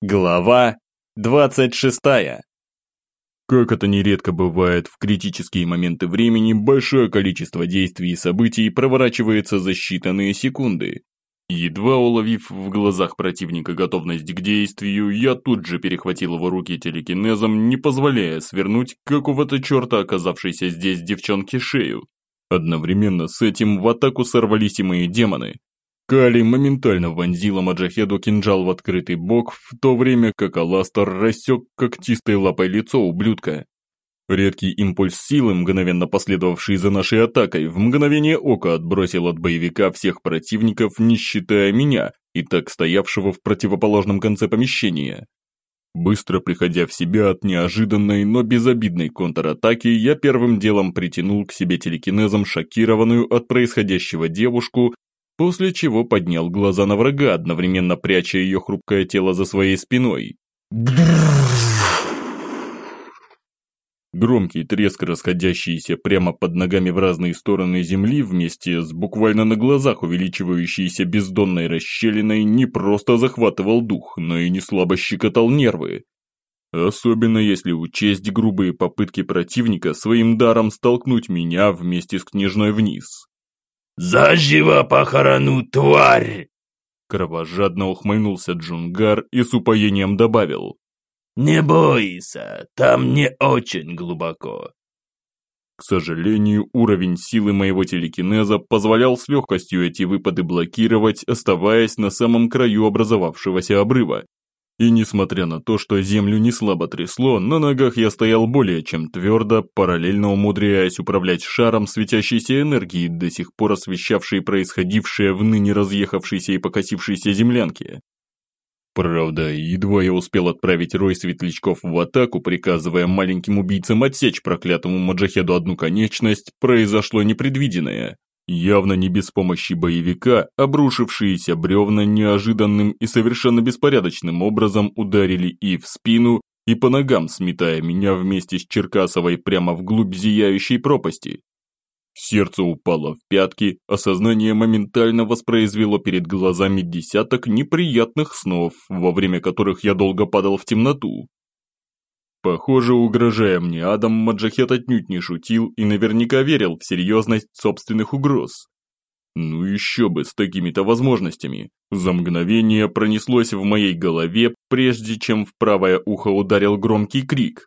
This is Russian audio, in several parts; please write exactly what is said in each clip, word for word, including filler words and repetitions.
Глава двадцать шестая. Как это нередко бывает, в критические моменты времени большое количество действий и событий проворачивается за считанные секунды. Едва уловив в глазах противника готовность к действию, я тут же перехватил его руки телекинезом, не позволяя свернуть какого-то черта оказавшейся здесь девчонке шею. Одновременно с этим в атаку сорвались и мои демоны. Кали моментально вонзила Маджахеду кинжал в открытый бок, в то время как Аластер рассек когтистой лапой лицо ублюдка. Редкий импульс силы, мгновенно последовавший за нашей атакой, в мгновение ока отбросил от боевика всех противников, не считая меня, и так стоявшего в противоположном конце помещения. Быстро приходя в себя от неожиданной, но безобидной контратаки, я первым делом притянул к себе телекинезом шокированную от происходящего девушку, после чего поднял глаза на врага, одновременно пряча ее хрупкое тело за своей спиной. Громкий треск, расходящийся прямо под ногами в разные стороны земли, вместе с буквально на глазах увеличивающейся бездонной расщелиной, не просто захватывал дух, но и не слабо щекотал нервы. Особенно если учесть грубые попытки противника своим даром столкнуть меня вместе с княжной вниз. «Заживо похорону, тварь!» Кровожадно ухмыльнулся Джунгар и с упоением добавил: «Не бойся, там не очень глубоко». К сожалению, уровень силы моего телекинеза позволял с легкостью эти выпады блокировать, оставаясь на самом краю образовавшегося обрыва. И несмотря на то, что землю не слабо трясло, на ногах я стоял более чем твердо, параллельно умудряясь управлять шаром светящейся энергии, до сих пор освещавшей происходившее в ныне разъехавшейся и покосившейся землянке. Правда, едва я успел отправить рой светлячков в атаку, приказывая маленьким убийцам отсечь проклятому Маджахеду одну конечность, произошло непредвиденное. Явно не без помощи боевика, обрушившиеся бревна неожиданным и совершенно беспорядочным образом ударили и в спину, и по ногам, сметая меня вместе с Черкасовой прямо вглубь зияющей пропасти. Сердце упало в пятки, а сознание моментально воспроизвело перед глазами десяток неприятных снов, во время которых я долго падал в темноту. Похоже, угрожая мне адом, Маджахед отнюдь не шутил и наверняка верил в серьезность собственных угроз. Ну еще бы с такими-то возможностями. За мгновение пронеслось в моей голове, прежде чем в правое ухо ударил громкий крик.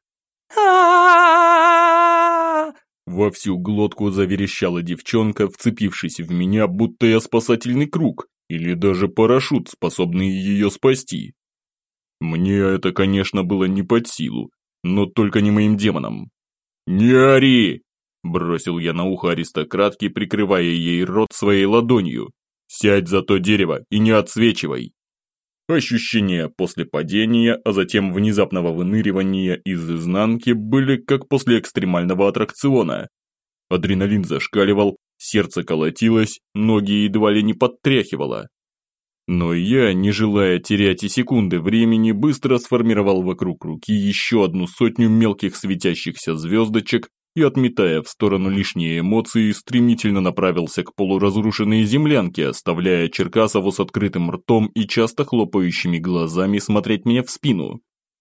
Во всю глотку заверещала девчонка, вцепившись в меня, будто я спасательный круг, или даже парашют, способный ее спасти. Мне это, конечно, было не под силу, но только не моим демонам. «Не ори!» – бросил я на ухо аристократке, прикрывая ей рот своей ладонью. «Сядь за то дерево и не отсвечивай!» Ощущения после падения, а затем внезапного выныривания из изнанки были как после экстремального аттракциона. Адреналин зашкаливал, сердце колотилось, ноги едва ли не подтряхивало. Но я, не желая терять и секунды времени, быстро сформировал вокруг руки еще одну сотню мелких светящихся звездочек и, отметая в сторону лишние эмоции, стремительно направился к полуразрушенной землянке, оставляя Черкасову с открытым ртом и часто хлопающими глазами смотреть мне в спину.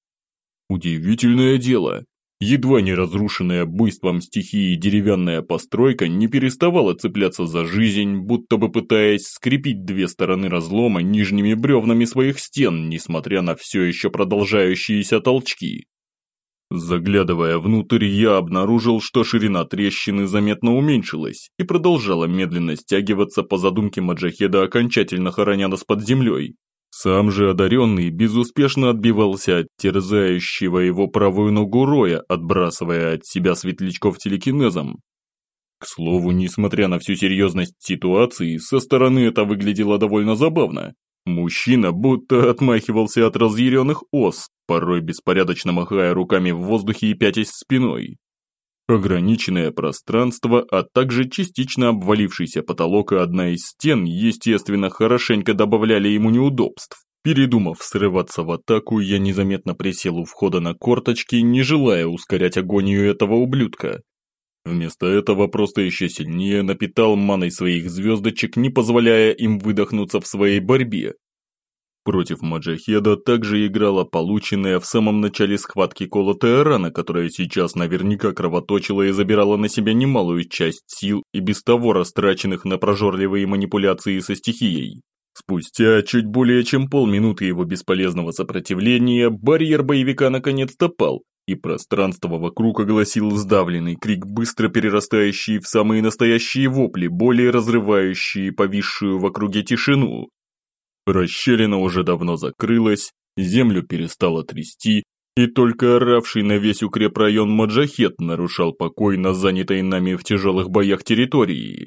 Удивительное дело. Едва не разрушенная буйством стихии деревянная постройка не переставала цепляться за жизнь, будто бы пытаясь скрепить две стороны разлома нижними бревнами своих стен, несмотря на все еще продолжающиеся толчки. Заглядывая внутрь, я обнаружил, что ширина трещины заметно уменьшилась и продолжала медленно стягиваться по задумке Маджахеда, окончательно хороня нас под землей. Сам же одаренный безуспешно отбивался от терзающего его правую ногу роя, отбрасывая от себя светлячков телекинезом. К слову, несмотря на всю серьезность ситуации, со стороны это выглядело довольно забавно. Мужчина будто отмахивался от разъяренных ос, порой беспорядочно махая руками в воздухе и пятясь спиной. Ограниченное пространство, а также частично обвалившийся потолок и одна из стен, естественно, хорошенько добавляли ему неудобств. Передумав срываться в атаку, я незаметно присел у входа на корточки, не желая ускорять агонию этого ублюдка. Вместо этого просто еще сильнее напитал маной своих звездочек, не позволяя им выдохнуться в своей борьбе. Против Маджахеда также играла полученная в самом начале схватки колотая рана, которая сейчас наверняка кровоточила и забирала на себя немалую часть сил и без того растраченных на прожорливые манипуляции со стихией. Спустя чуть более чем полминуты его бесполезного сопротивления, барьер боевика наконец-то пал, и пространство вокруг огласил сдавленный крик, быстро перерастающий в самые настоящие вопли, более разрывающие повисшую в округе тишину. Расщелина уже давно закрылась, землю перестало трясти, и только оравший на весь укрепрайон Маджахед нарушал покой на занятой нами в тяжелых боях территории.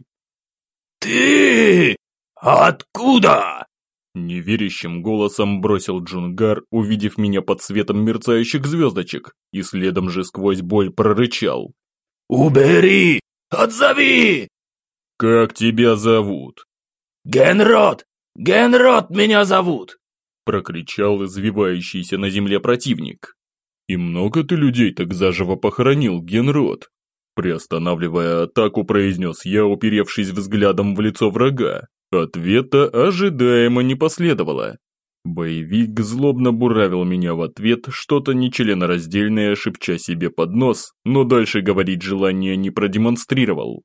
«Ты? Откуда?» Неверящим голосом бросил Джунгар, увидев меня под светом мерцающих звездочек, и следом же сквозь боль прорычал. «Убери! Отзови!» «Как тебя зовут?» «Генрод! Генрод меня зовут!» Прокричал извивающийся на земле противник. «И много ты людей так заживо похоронил, Генрод?» Приостанавливая атаку, произнес я, уперевшись взглядом в лицо врага. Ответа ожидаемо не последовало. Боевик злобно буравил меня в ответ, что-то нечленораздельное, шепча себе под нос, но дальше говорить желания не продемонстрировал.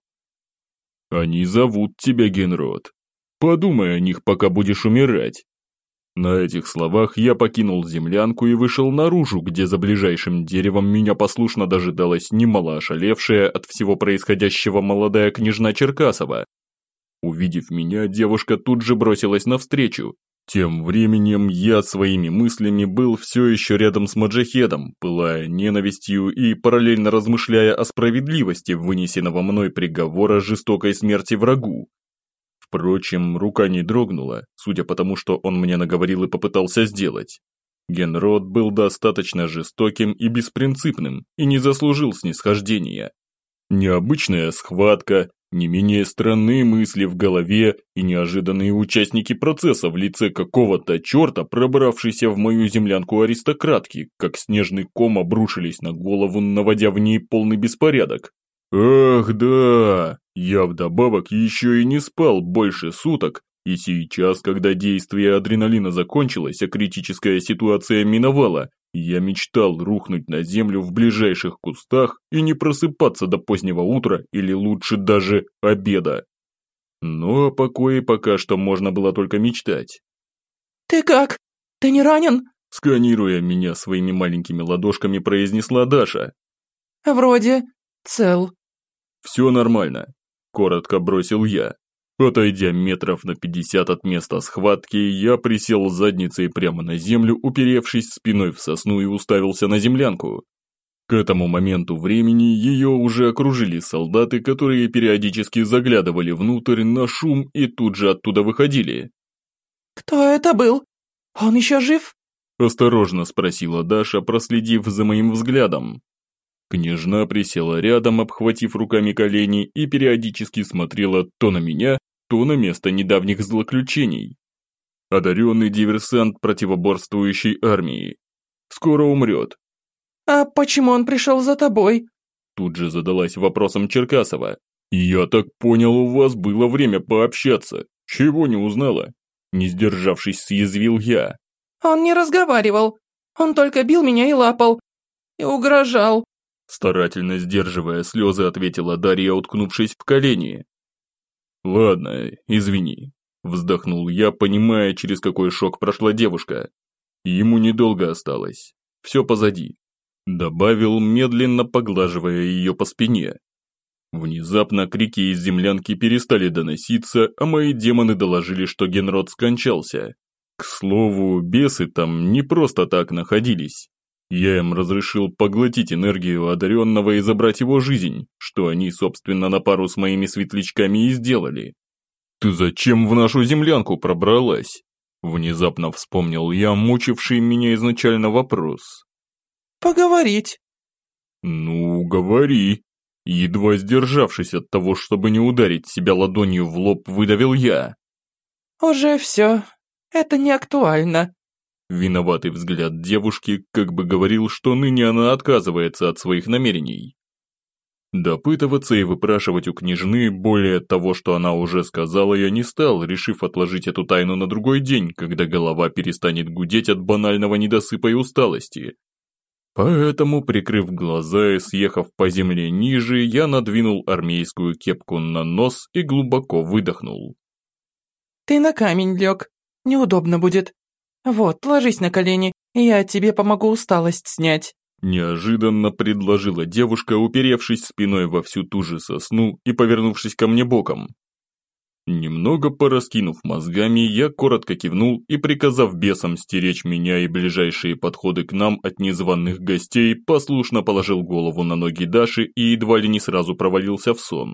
«Они зовут тебя, Генрод. Подумай о них, пока будешь умирать». На этих словах я покинул землянку и вышел наружу, где за ближайшим деревом меня послушно дожидалась немало ошалевшая от всего происходящего молодая княжна Черкасова. Увидев меня, девушка тут же бросилась навстречу. Тем временем я своими мыслями был все еще рядом с Маджахедом, пылая ненавистью и параллельно размышляя о справедливости вынесенного мной приговора жестокой смерти врагу. Впрочем, рука не дрогнула, судя по тому, что он мне наговорил и попытался сделать. Генрод был достаточно жестоким и беспринципным и не заслужил снисхождения. Необычная схватка, не менее странные мысли в голове и неожиданные участники процесса в лице какого-то черта, пробравшейся в мою землянку аристократки, как снежный ком обрушились на голову, наводя в ней полный беспорядок. Ах да, я вдобавок еще и не спал больше суток, и сейчас, когда действие адреналина закончилось, а критическая ситуация миновала, я мечтал рухнуть на землю в ближайших кустах и не просыпаться до позднего утра или лучше даже обеда. Но о покое пока что можно было только мечтать. «Ты как? Ты не ранен?» Сканируя меня своими маленькими ладошками, произнесла Даша. «Вроде цел». «Все нормально», – коротко бросил я. Отойдя метров на пятьдесят от места схватки, я присел задницей прямо на землю, уперевшись спиной в сосну и уставился на землянку. К этому моменту времени ее уже окружили солдаты, которые периодически заглядывали внутрь на шум и тут же оттуда выходили. «Кто это был? Он еще жив?» – осторожно спросила Даша, проследив за моим взглядом. Княжна присела рядом, обхватив руками колени, и периодически смотрела то на меня, то на место недавних злоключений. Одаренный диверсант противоборствующей армии. Скоро умрет. «А почему он пришел за тобой?» Тут же задалась вопросом Черкасова. «Я так понял, у вас было время пообщаться. Чего не узнала?» Не сдержавшись, съязвил я. «Он не разговаривал. Он только бил меня и лапал. И угрожал». Старательно сдерживая слезы, ответила Дарья, уткнувшись в колени. «Ладно, извини», – вздохнул я, понимая, через какой шок прошла девушка. Ему недолго осталось. Все позади. Добавил, медленно поглаживая ее по спине. Внезапно крики из землянки перестали доноситься, а мои демоны доложили, что Генрод скончался. К слову, бесы там не просто так находились. Я им разрешил поглотить энергию одаренного и забрать его жизнь, что они, собственно, на пару с моими светлячками и сделали. «Ты зачем в нашу землянку пробралась?» Внезапно вспомнил я мучивший меня изначально вопрос. «Поговорить». «Ну, говори». Едва сдержавшись от того, чтобы не ударить себя ладонью в лоб, выдавил я. «Уже все. Это не актуально». Виноватый взгляд девушки как бы говорил, что ныне она отказывается от своих намерений. Допытываться и выпрашивать у княжны более того, что она уже сказала, я не стал, решив отложить эту тайну на другой день, когда голова перестанет гудеть от банального недосыпа и усталости. Поэтому, прикрыв глаза и съехав по земле ниже, я надвинул армейскую кепку на нос и глубоко выдохнул. «Ты на камень лег. Неудобно будет. Вот, ложись на колени, и я тебе помогу усталость снять». Неожиданно предложила девушка, уперевшись спиной во всю ту же сосну и повернувшись ко мне боком. Немного пораскинув мозгами, я коротко кивнул и, приказав бесам стеречь меня и ближайшие подходы к нам от незваных гостей, послушно положил голову на ноги Даши и едва ли не сразу провалился в сон.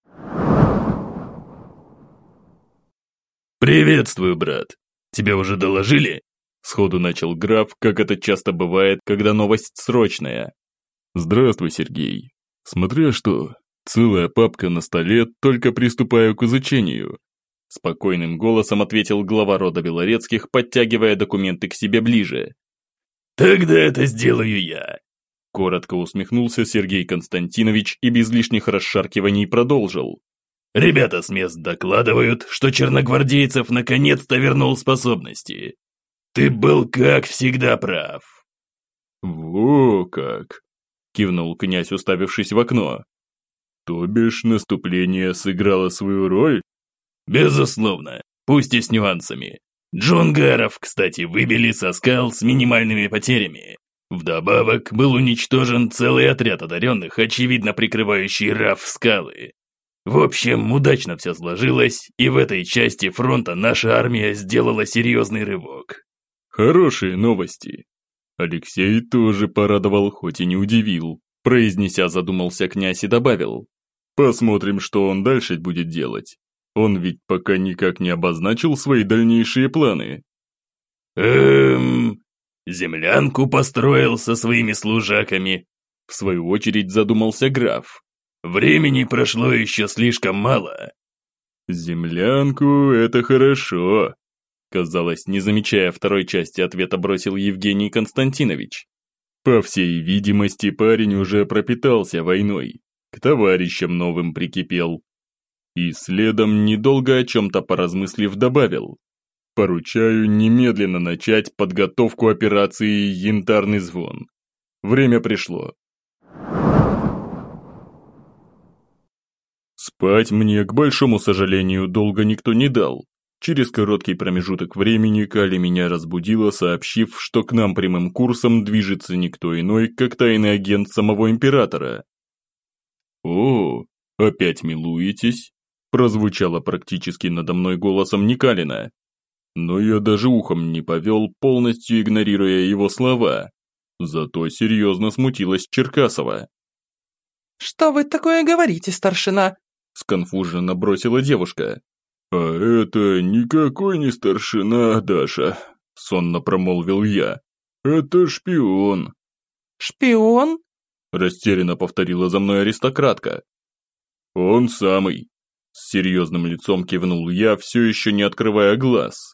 «Приветствую, брат. Тебя уже доложили?» Сходу начал граф, как это часто бывает, когда новость срочная. «Здравствуй, Сергей. Смотря что, целая папка на столе, только приступаю к изучению». Спокойным голосом ответил глава рода Белорецких, подтягивая документы к себе ближе. «Тогда это сделаю я». Коротко усмехнулся Сергей Константинович и без лишних расшаркиваний продолжил. «Ребята с мест докладывают, что черногвардейцев наконец-то вернул способности. Ты был, как всегда, прав». «Во как!» – кивнул князь, уставившись в окно. «То бишь наступление сыграло свою роль?» «Безусловно, пусть и с нюансами. Джунгаров, кстати, выбили со скал с минимальными потерями. Вдобавок был уничтожен целый отряд одаренных, очевидно прикрывающий Раф скалы. В общем, удачно все сложилось, и в этой части фронта наша армия сделала серьезный рывок». «Хорошие новости». Алексей тоже порадовал, хоть и не удивил. Произнеся, задумался князь и добавил. «Посмотрим, что он дальше будет делать. Он ведь пока никак не обозначил свои дальнейшие планы». «Эм... землянку построил со своими служаками». В свою очередь задумался граф. «Времени прошло еще слишком мало». «Землянку – это хорошо», казалось, не замечая второй части ответа, бросил Евгений Константинович. По всей видимости, парень уже пропитался войной, к товарищам новым прикипел. И следом, недолго о чем-то поразмыслив, добавил. Поручаю немедленно начать подготовку операции «Янтарный звон». Время пришло. Спать мне, к большому сожалению, долго никто не дал. Через короткий промежуток времени Кали меня разбудила, сообщив, что к нам прямым курсом движется никто иной, как тайный агент самого императора. «О, опять милуетесь?» – прозвучало практически надо мной голосом Никалина. Но я даже ухом не повел, полностью игнорируя его слова. Зато серьезно смутилась Черкасова. «Что вы такое говорите, старшина?» – сконфуженно бросила девушка. «А это никакой не старшина, Даша», – сонно промолвил я. «Это шпион». «Шпион?» – растерянно повторила за мной аристократка. «Он самый», – с серьезным лицом кивнул я, все еще не открывая глаз.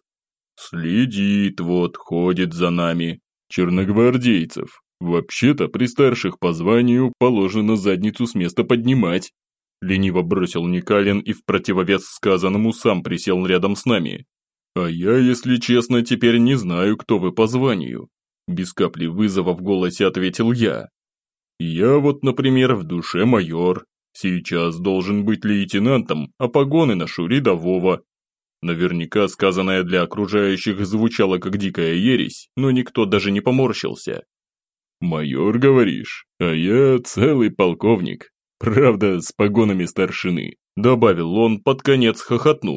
«Следит вот, ходит за нами. Черногвардейцев. Вообще-то при старших по званию положено задницу с места поднимать». Лениво бросил Никалин и в противовес сказанному сам присел рядом с нами. «А я, если честно, теперь не знаю, кто вы по званию». Без капли вызова в голосе ответил я. «Я вот, например, в душе майор. Сейчас должен быть лейтенантом, а погоны ношу рядового». Наверняка сказанное для окружающих звучало как дикая ересь, но никто даже не поморщился. «Майор, говоришь? А я целый полковник. Правда, с погонами старшины», – добавил он, под конец хохотнув.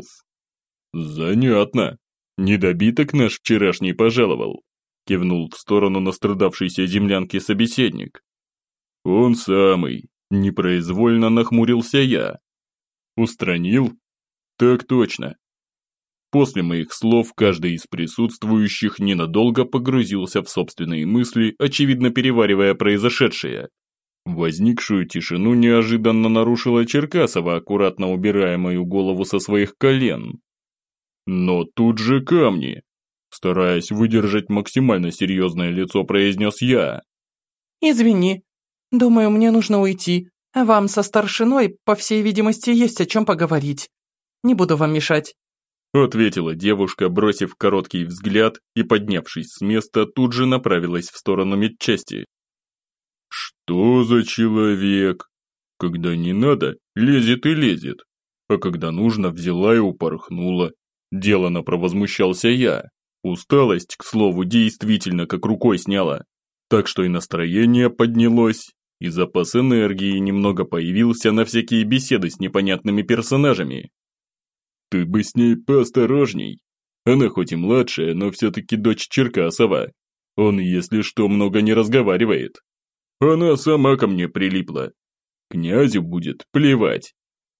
«Занятно. Недобиток наш вчерашний пожаловал», – кивнул в сторону настрадавшейся землянки собеседник. «Он самый», – непроизвольно нахмурился я. «Устранил?» «Так точно». После моих слов каждый из присутствующих ненадолго погрузился в собственные мысли, очевидно переваривая произошедшее. Возникшую тишину неожиданно нарушила Черкасова, аккуратно убирая мою голову со своих колен. Но тут же камни. Стараясь выдержать максимально серьезное лицо, произнес я. «Извини. Думаю, мне нужно уйти. Вам со старшиной, по всей видимости, есть о чем поговорить. Не буду вам мешать». Ответила девушка, бросив короткий взгляд и, поднявшись с места, тут же направилась в сторону медчасти. «Что за человек? Когда не надо, лезет и лезет, а когда нужно, взяла и упорхнула». Делано провозмущался я. Усталость, к слову, действительно как рукой сняла. Так что и настроение поднялось, и запас энергии немного появился на всякие беседы с непонятными персонажами. «Ты бы с ней поосторожней. Она хоть и младшая, но все-таки дочь Черкасова. Он, если что, много не разговаривает. Она сама ко мне прилипла. Князю будет плевать».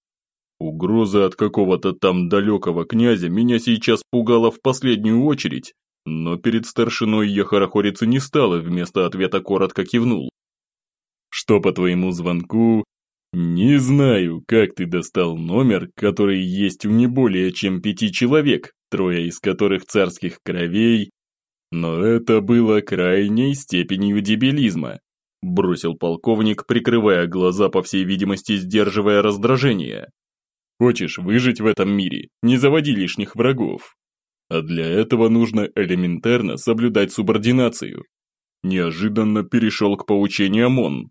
Угроза от какого-то там далекого князя меня сейчас пугала в последнюю очередь, но перед старшиной я хорохориться не стал и вместо ответа коротко кивнул. «Что по твоему звонку? Не знаю, как ты достал номер, который есть у не более чем пяти человек, трое из которых царских кровей, но это было крайней степенью дебилизма», бросил полковник, прикрывая глаза, по всей видимости, сдерживая раздражение. «Хочешь выжить в этом мире, не заводи лишних врагов. А для этого нужно элементарно соблюдать субординацию». Неожиданно перешел к поучениям он.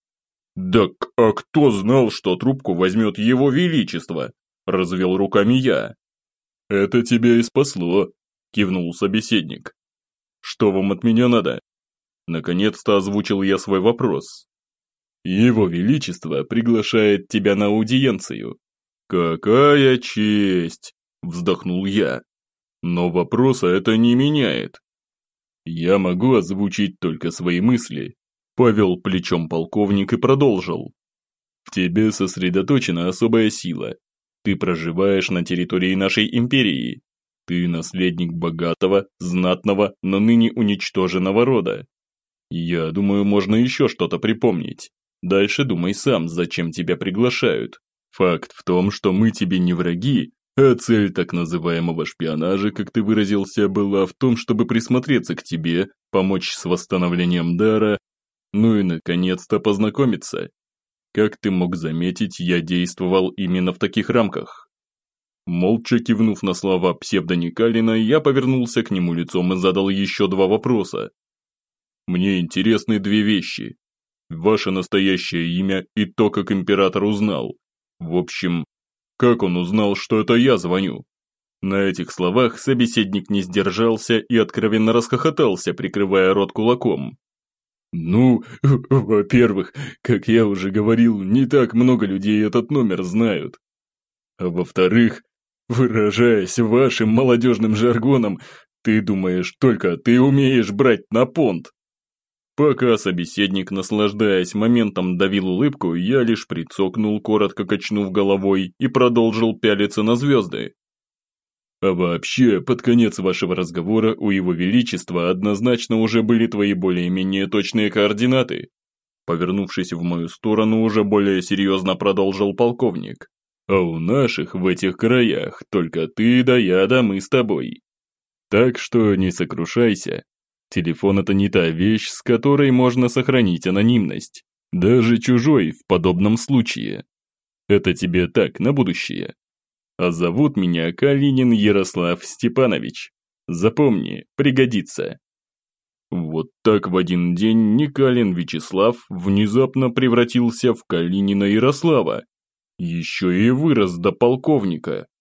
«Да а кто знал, что трубку возьмет его величество?» – развел руками я. «Это тебя и спасло», – кивнул собеседник. «Что вам от меня надо?» Наконец-то озвучил я свой вопрос. «Его величество приглашает тебя на аудиенцию». «Какая честь!» – вздохнул я. «Но вопроса это не меняет. Я могу озвучить только свои мысли», – повел плечом полковник и продолжил. «В тебе сосредоточена особая сила. Ты проживаешь на территории нашей империи. Ты наследник богатого, знатного, но ныне уничтоженного рода. Я думаю, можно еще что-то припомнить. Дальше думай сам, зачем тебя приглашают. Факт в том, что мы тебе не враги, а цель так называемого шпионажа, как ты выразился, была в том, чтобы присмотреться к тебе, помочь с восстановлением дара, ну и наконец-то познакомиться. Как ты мог заметить, я действовал именно в таких рамках». Молча кивнув на слова псевдоникалина, я повернулся к нему лицом и задал еще два вопроса. «Мне интересны две вещи. Ваше настоящее имя и то, как император узнал. В общем, как он узнал, что это я звоню?» На этих словах собеседник не сдержался и откровенно расхохотался, прикрывая рот кулаком. «Ну, во-первых, как я уже говорил, не так много людей этот номер знают. А во-вторых, выражаясь вашим молодежным жаргоном, ты думаешь, только ты умеешь брать на понт». Пока собеседник, наслаждаясь моментом, давил улыбку, я лишь прицокнул, коротко качнув головой, и продолжил пялиться на звезды. «А вообще, под конец вашего разговора у его величества однозначно уже были твои более-менее точные координаты». Повернувшись в мою сторону, уже более серьезно продолжил полковник. «А у наших в этих краях только ты да я да мы с тобой. Так что не сокрушайся. Телефон – это не та вещь, с которой можно сохранить анонимность. Даже чужой в подобном случае. Это тебе так, на будущее. А зовут меня Калинин Ярослав Степанович. Запомни, пригодится». Вот так в один день Никалин Вячеслав внезапно превратился в Калинина Ярослава. Еще и вырос до полковника.